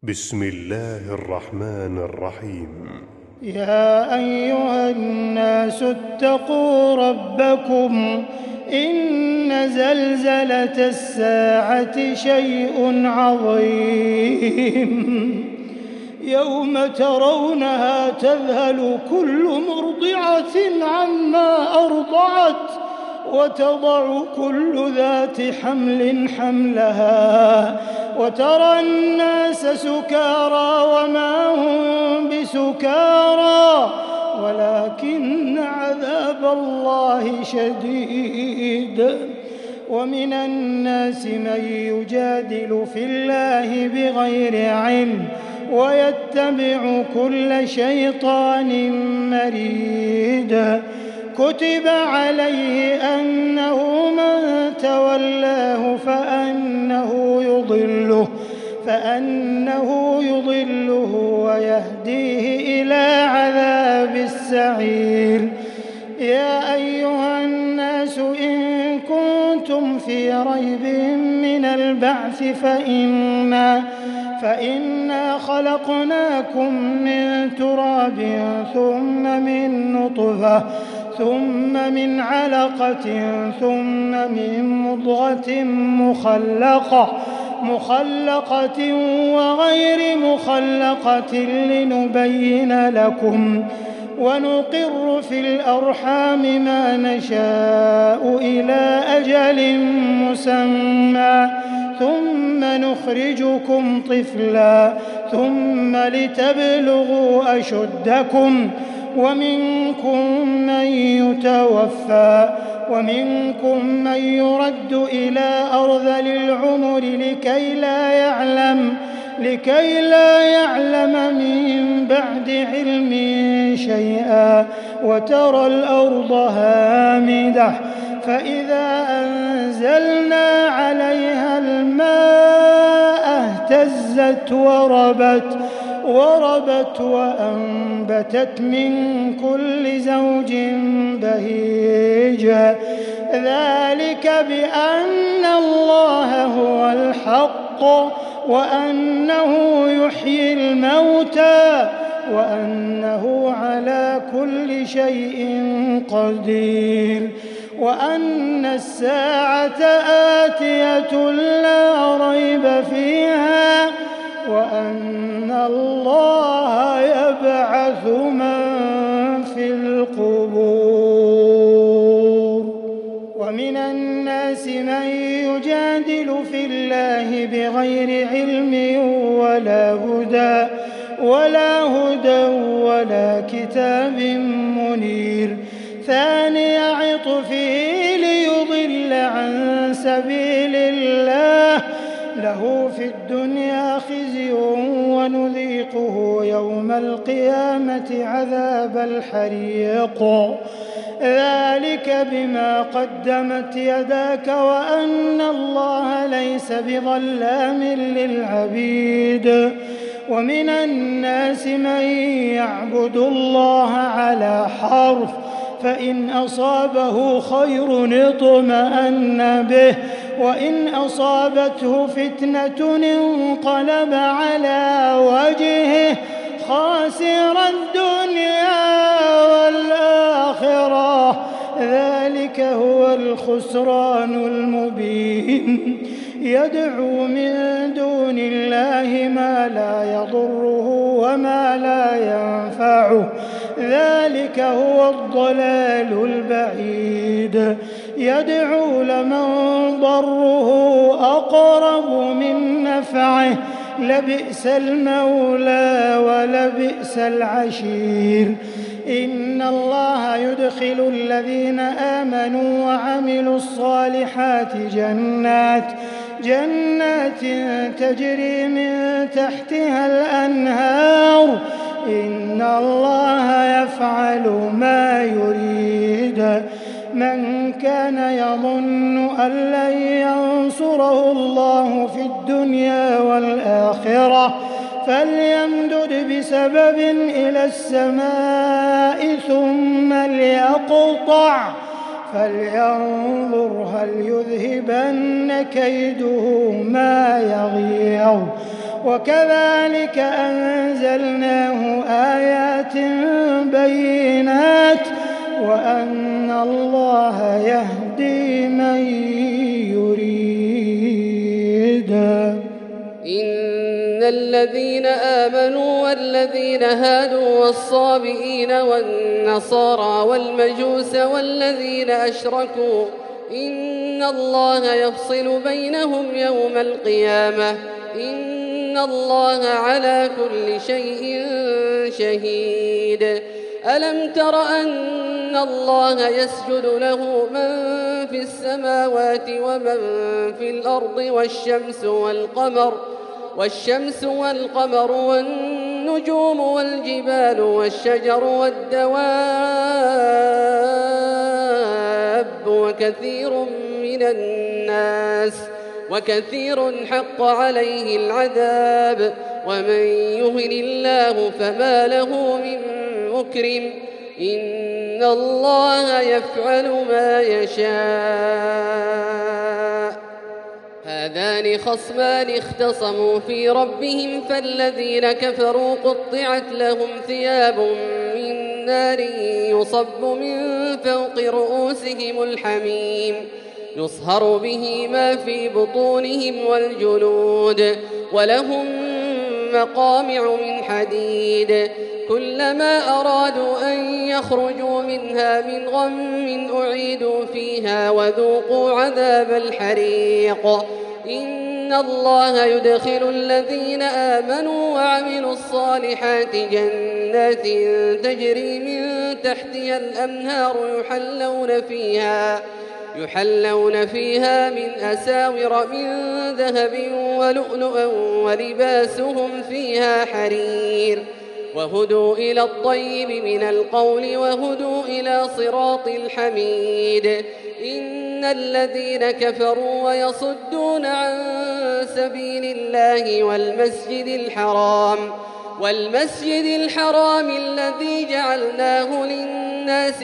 بسم الله الرحمن الرحيم. يا أيها الناس اتقوا ربكم إن زلزلة الساعة شيء عظيم يوم ترونها تذهل كل مرضعة عما أرضعت وتضع كل ذات حمل حملها وترى الناس سكارى وما هم بسكارى ولكن عذاب الله شديد. ومن الناس من يجادل في الله بغير علم ويتبع كل شيطان مريد. كتب عليه أنه من تولاه فأنه يضله ويهديه إلى عذاب السعير. يا أيها الناس إن كنتم في ريب من البعث فإنا خلقناكم من تراب ثم من نطفة ثم من علقة ثم من مضغة مخلقة وغير مخلقة لنبين لكم ونقر في الأرحام ما نشاء إلى أجل مسمى ثم نخرجكم طفلا ثم لتبلغوا أشدكم ومنكم من يتوفى ومنكم من يرد إلى أرذل العمر لكي لا يعلم من بعد علم شيئا. وترى الأرض هامدة فإذا أنزلنا عليها الماء اهتزت وربت وأنبتت من كل زوج بهيج. ذلك بأن الله هو الحق وأنه يحيي الموتى وأنه على كل شيء قدير وأن الساعة آتية لا ريب فيها وأن الله يبعث من في القبور. ومن الناس من يجادل في الله بغير علم ولا هدى ولا كتاب منير. ثاني عطفه ليضل عن سبيل الله له في الدنيا خزي ونذيقه يوم القيامة عذاب الحريق. ذلك بما قدمت يداك وأن الله ليس بظلام للعبيد. ومن الناس من يعبد الله على حرف فإن أصابه خير اطمأن به وإن أصابته فتنة انقلب على وجهه خاسر الدنيا والآخرة. ذلك هو الخسران المبين. يدعو من دون الله ما لا يضره وما لا ينفعه ذلك هو الضلال البعيد. يدعو لمن ضره أقرب من نفعه لبئس المولى ولبئس العشير. إن الله يدخل الذين آمنوا وعملوا الصالحات جنات تجري من تحتها الأنهار. إن الله يفعل ما يريد. من كان يظن أن لن ينصره الله في الدنيا والآخرة فليمدد بسبب إلى السماء ثم ليقطع فلينظر هل يذهبن كيده ما يغيظ وكذلك أنزلناه آيات بينات وأن الله يهدي من يريد. إن الذين آمنوا والذين هادوا والصابئين والنصارى والمجوس والذين أشركوا إن الله يفصل بينهم يوم القيامة إن الله على كل شيء شهيد. ألم تر أن الله يسجد له من في السماوات ومن في الأرض والشمس والقمر والنجوم والجبال والشجر والدواب وكثير حق عليه العذاب ومن يهن الله فما له من مكرم إن الله يفعل ما يشاء. هذان خصمان اختصموا في ربهم فالذين كفروا قطعت لهم ثياب من نار يصب من فوق رؤوسهم الحميم يصهر به ما في بطونهم والجلود ولهم مقامع من حديد كلما أرادوا أن يخرجوا منها من غم أعيدوا فيها وذوقوا عذاب الحريق. إن الله يدخل الذين آمنوا وعملوا الصالحات جنات تجري من تحتها الأنهار يحلون فيها من أساور من ذهب ولؤلؤا ولباسهم فيها حرير وهدوا إلى الطيب من القول وهدوا إلى صراط الحميد. إن الذين كفروا ويصدون عن سبيل الله والمسجد الحرام الذي جعلناه للناس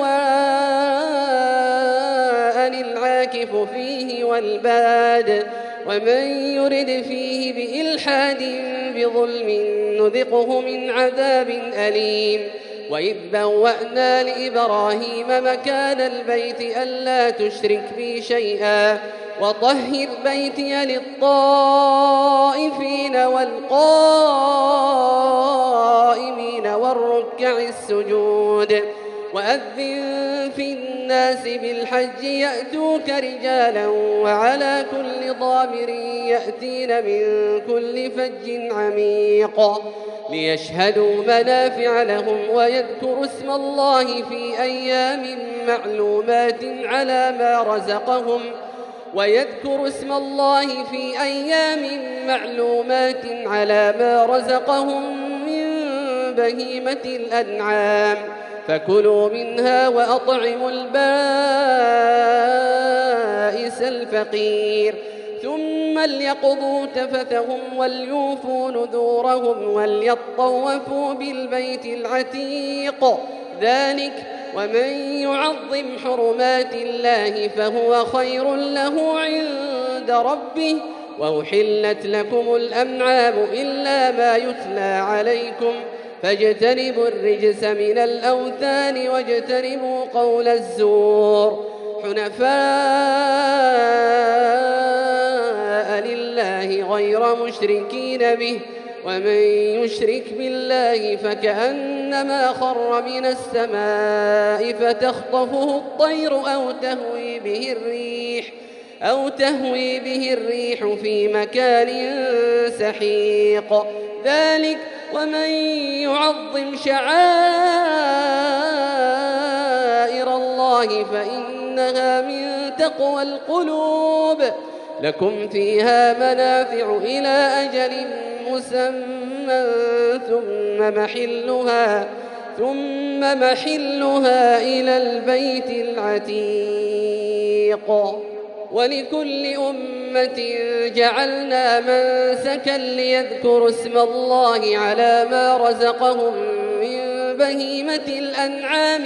سواء العاكف فيه والباد ومن يرد فيه بإلحاد بظلم نذقه من عذاب أليم. وإذ بوأنا لإبراهيم مكان البيت ألا تشرك بي شيئا وطهر بيتي للطائفين والقائمين والركع السجود. وأذن في الناس بالحج يأتوك رجالا وعلى كل ضامر يأتين من كل فج عميق ليشهدوا منافع لهم ويذكروا اسم الله في أيام معلومات على ما رزقهم من بهيمة الأنعام فكلوا منها وأطعموا البائس الفقير ثم ليقضوا تفثهم وليوفوا نذورهم وليطوفوا بالبيت العتيق ذلك ومن يعظم حرمات الله فهو خير له عند ربه. وأحلت لكم الأنعام إلا ما يتلى عليكم فاجتنبوا الرجس من الأوثان واجتنبوا قول الزور حنفاء لله غير مشركين به ومن يشرك بالله فكأنما خر من السماء فتخطفه الطير أو تهوي به الريح في مكان سحيق ذلك ومن يعظم شعائر الله فإنها من تقوى القلوب. لكم فيها منافع إلى أجل مسمى ثم محلها إلى البيت العتيق. ولكل أمة جعلنا منسكا ليذكروا اسم الله على ما رزقهم من بهيمة الأنعام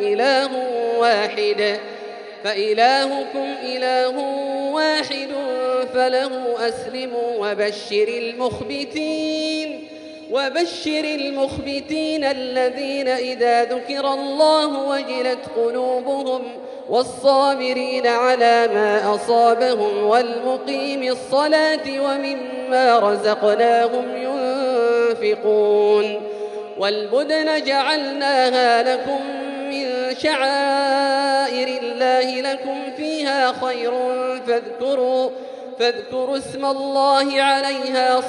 فإلهكم إله واحد فله أسلموا وبشر المخبتين الذين إذا ذكر الله وجلت قلوبهم والصابرين على ما أصابهم والمقيم الصلاة ومما رزقناهم ينفقون والبدن جعلناها لكم من شعائر الله لكم فيها خير فاذكروا اسم الله عليها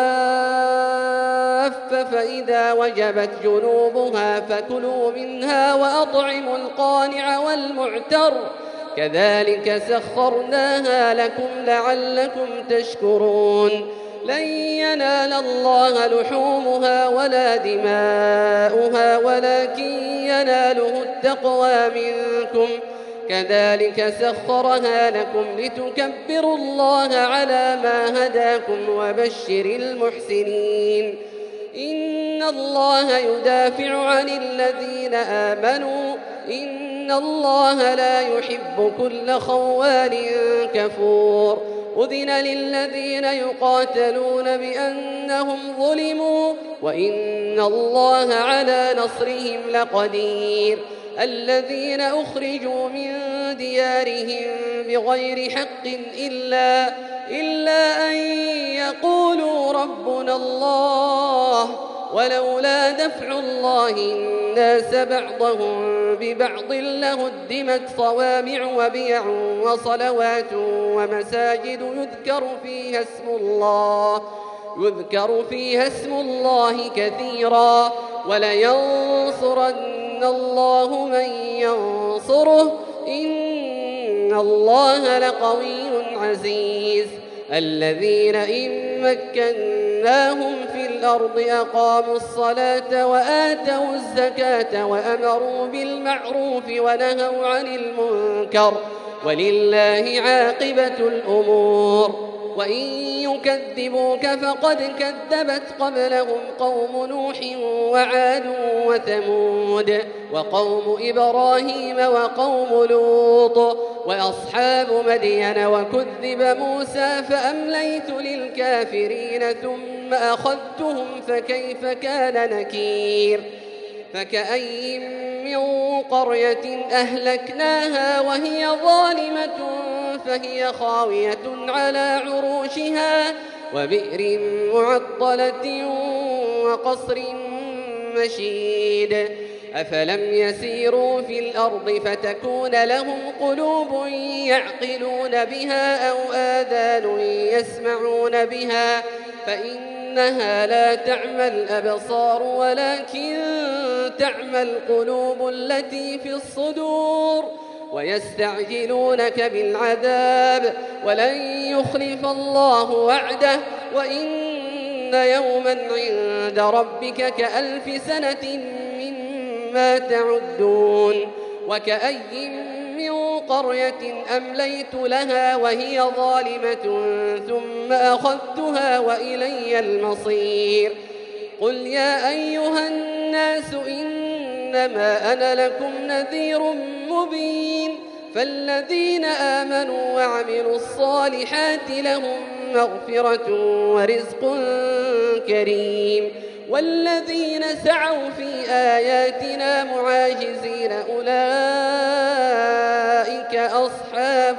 صواف فإذا وجبت جنوبها فكلوا منها وأطعموا القانع والمعتر كذلك سخرناها لكم لعلكم تشكرون لن ينال الله لحومها ولا دماؤها ولكن يناله التقوى منكم كذلك سخرها لكم لتكبروا الله على ما هداكم وبشر المحسنين إن الله يدافع عن الذين آمنوا إن الله لا يحب كل خوان كفور أذن للذين يقاتلون بأنهم ظلموا وإن الله على نصرهم لقدير الذين أخرجوا من ديارهم بغير حق إلا أن يقولوا ربنا الله ولولا دفع الله الناس بعضهم ببعض لهدمت صوامع وبيع وصلوات ومساجد يذكر فيها اسم الله كثيرا ولينصرن الله من ينصره إن الله لقوي عزيز الذين إن مكناهم في الأرض أقاموا الصلاة وآتوا الزكاة وأمروا بالمعروف ونهوا عن المنكر ولله عاقبة الأمور وإن يكذبوك فقد كذبت قبلهم قوم نوح وعاد وثمود وقوم إبراهيم وقوم لوط وأصحاب مدين وكذب موسى فأمليت للكافرين ثم أخذتهم فكيف كان نكير فكأي من قرية أهلكناها وهي ظالمة فهي خاوية على عروشها وبئر معطلة وقصر مشيد أفلم يسيروا في الأرض فتكون لهم قلوب يعقلون بها أو آذان يسمعون بها فإنها لا تعمى الأبصار ولكن تعمى القلوب التي في الصدور ويستعجلونك بالعذاب ولن يخلف الله وعده وإن يوما عند ربك كألف سنة مما تعدون وكأي من قرية أمليت لها وهي ظالمة ثم أخذتها وإلي المصير قل يا أيها الناس إنما أنا لكم نذير مبين فالذين آمنوا وعملوا الصالحات لهم مغفرة ورزق كريم والذين سعوا في آياتنا معاجزين أولئك أصحاب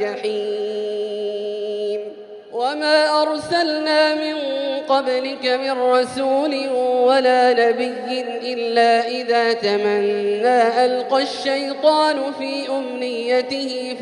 الجحيم وما أرسلنا من قبلك من رسول ولا نبي إلا إذا تمنى ألقى الشيطان في أمنيته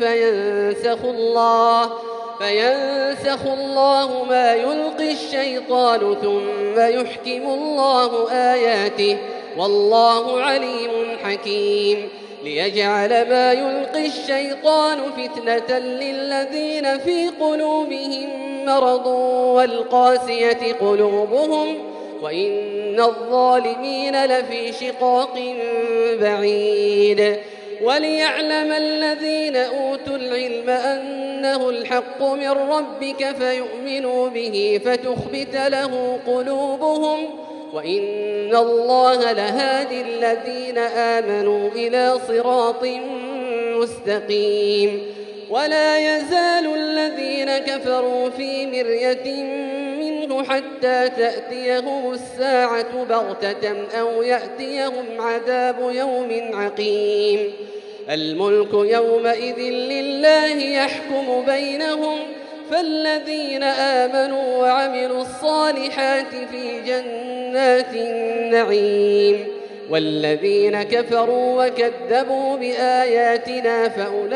فينسخ الله ما يلقي الشيطان ثم يحكم الله آياته والله عليم حكيم ليجعل ما يلقي الشيطان فتنة للذين في قلوبهم مرض والقاسية قلوبهم وإن الظالمين لفي شقاق بعيد وليعلم الذين أوتوا العلم أنه الحق من ربك فيؤمنوا به فتخبت له قلوبهم وإن الله لهادي الذين آمنوا إلى صراط مستقيم ولا يزال الذين كفروا في مرية منه حتى تأتيهم الساعة بغتة أو يأتيهم عذاب يوم عقيم الملك يومئذ لله يحكم بينهم فالذين آمنوا وعملوا الصالحات في جنات النعيم والذين كفروا وكذبوا بآياتنا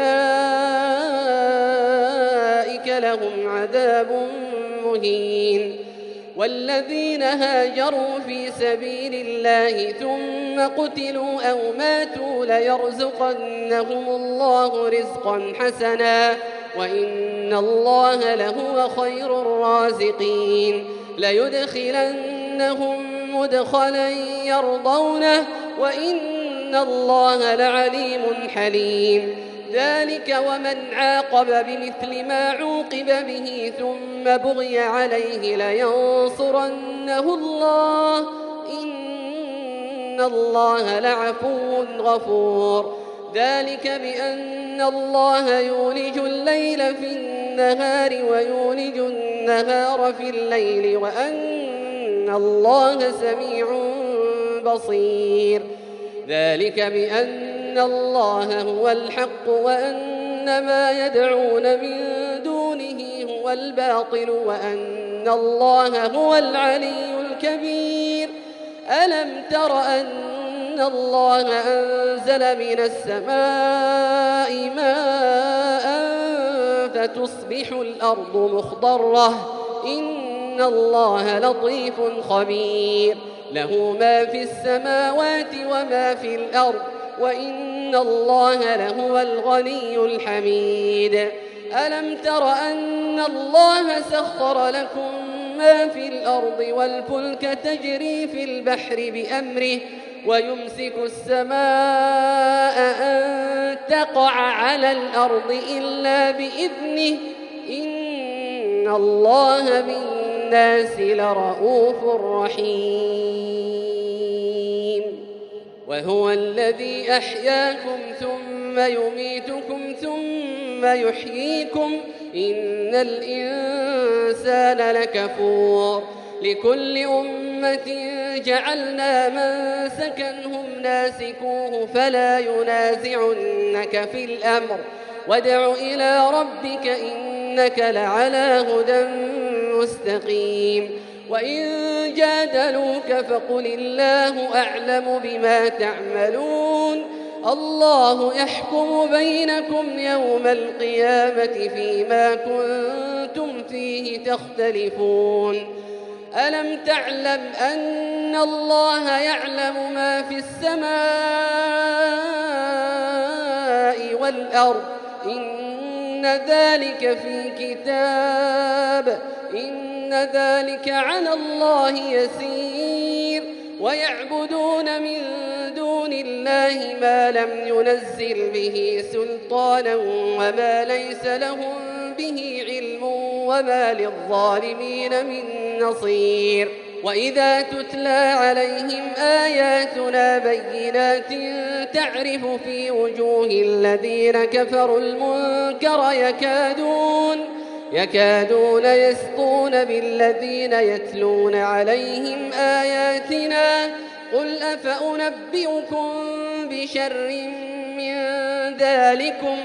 فأولئك لهم عذاب مهين والذين هاجروا في سبيل الله ثم قتلوا أو ماتوا ليرزقنهم الله رزقا حسنا وإن الله لهو خير الرازقين ليدخلنهم مدخلا يرضونه وإن الله لعليم حليم ذلك ومن عاقب بمثل ما عوقب به ثم بغي عليه لينصرنه الله إن الله لعفو غفور ذلك بأن الله يولج الليل في النهار ويولج النهار في الليل وأن الله سميع بصير ذلك بأن الله هو الحق وأن ما يدعون من دونه هو الباطل وأن الله هو العلي الكبير ألم تر أن الله أنزل من السماء ماء فتصبح الأرض مخضرة إن الله لطيف خبير له ما في السماوات وما في الأرض وإن الله لهو الغني الحميد ألم تر أن الله سخر لكم ما في الأرض والفلك تجري في البحر بأمره ويمسك السماء أن تقع على الأرض إلا بإذنه إن الله بالناس لرؤوف رحيم وهو الذي أحياكم ثم يميتكم ثم يحييكم إن الإنسان لكفور لكل أمة جعلنا منسكا هم ناسكوه فلا ينازعنك في الأمر وادع إلى ربك إنك لعلى هدى مستقيم وإن جادلوك فقل الله أعلم بما تعملون الله يحكم بينكم يوم القيامة فيما كنتم فيه تختلفون ألم تعلم أن الله يعلم ما في السماء والأرض إن ذلك في كتاب إن ذلك على الله يسير ويعبدون من دون الله ما لم ينزل به سلطانا وما ليس لهم به علم وما للظالمين من نصير وإذا تتلى عليهم آياتنا بينات تعرف في وجوه الذين كفروا المنكر يكادون يسطون بالذين يتلون عليهم آياتنا قل أفأنبئكم بشر من ذلكم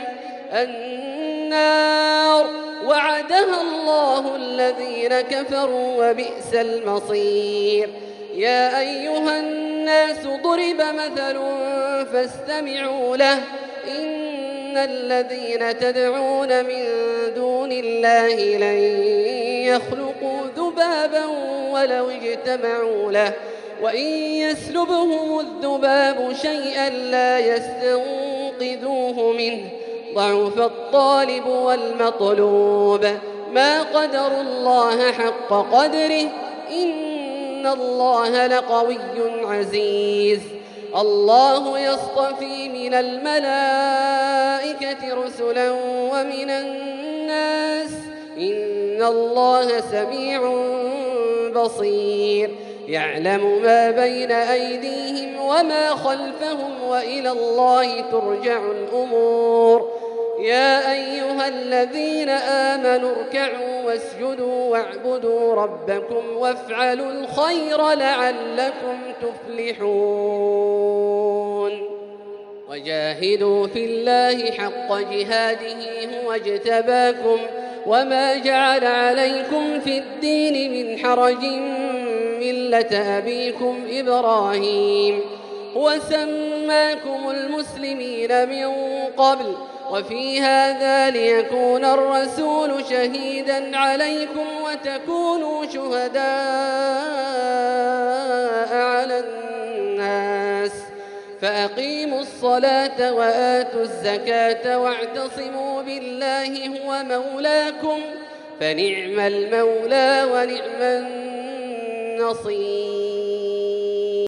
النار وعدها الله الذين كفروا وبئس المصير يا أيها الناس ضرب مثل فاستمعوا له إن الذين تدعون من دون الله لن يخلقوا ذبابا ولو اجتمعوا له وإن يسلبهم الذباب شيئا لا يستنقذوه منه ضعف الطالب والمطلوب ما قدروا الله حق قدره إن الله لقوي عزيز الله يصطفي من الملائكة رسلا ومن الناس إن الله سميع بصير يعلم ما بين أيديهم وما خلفهم وإلى الله ترجع الأمور يا أيها الذين آمنوا اركعوا واسجدوا واعبدوا ربكم وافعلوا الخير لعلكم تفلحون وجاهدوا في الله حق جهاده هو اجتباكم وما جعل عليكم في الدين من حرج ملة أبيكم إبراهيم هو سماكم المسلمين من قبل وفي هذا ليكون الرسول شهيدا عليكم وتكونوا شهداء على الناس فأقيموا الصلاة وآتوا الزكاة واعتصموا بالله هو مولاكم فنعم المولى ونعم النصير.